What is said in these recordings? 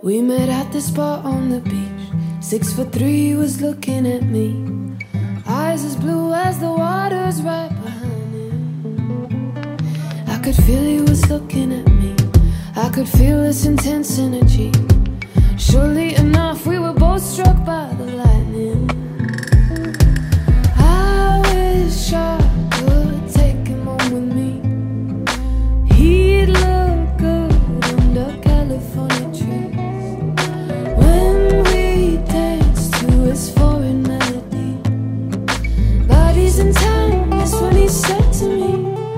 We met at the spot on the beach. 6'3" was looking at me, eyes as blue as the waters right behind him. I could feel he was looking at me, I could feel this intense energy. Surely enough, we were both struck by the lightning. I wish I could take him home with me. He'd look good under California trees when we danced to his foreign melody. Bodies in time, that's when he said to me,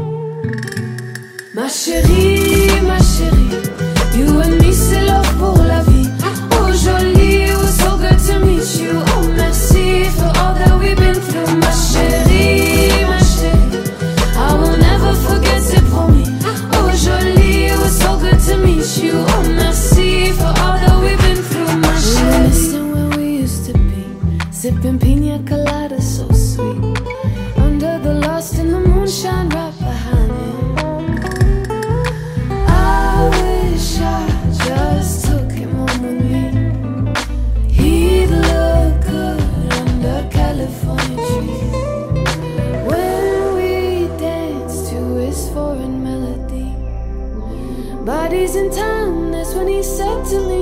ma chérie, you and me c'est love pour la vie. Oh jolie, it was so good to meet you. Oh merci for all that we've been through. Ma chérie, I will never forget, c'est promis. Oh jolie, it was so good to meet you. Oh merci for all that we've been through. Ma chérie, listen where we used to be, sipping pina colada so sweet, under the lost in the moonshine right behind him. I wish I just took him home with me. He'd look good under California trees when we danced to his foreign melody. Bodies in time, that's when he said to me,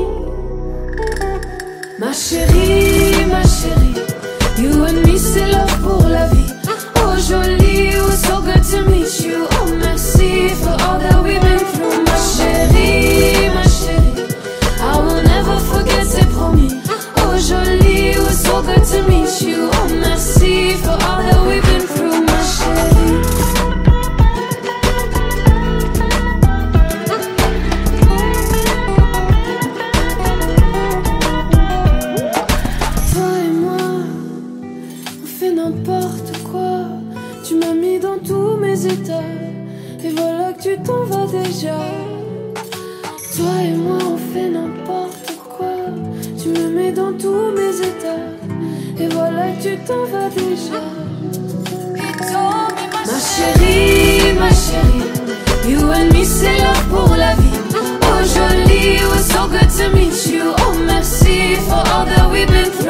ma chérie, you and me c'est love pour la vie. Oh jolie, it was so good to meet you. Oh merci for all that we've been through. Ma chérie, I will never forget, c'est promis. Oh jolie, it was so good to meet you. Oh merci for all that we've been through. Ma chérie. Toi et moi, on fait n'importe quoi. Tu m'as mis dans tous mes états, et voilà que tu t'en vas déjà. Toi et moi on fait n'importe quoi. Tu me mets dans tous mes états, et voilà que tu t'en vas déjà. Ma chérie, you and me c'est love pour la vie. Oh jolie, it was so good to meet you. Oh merci for all that we've been through.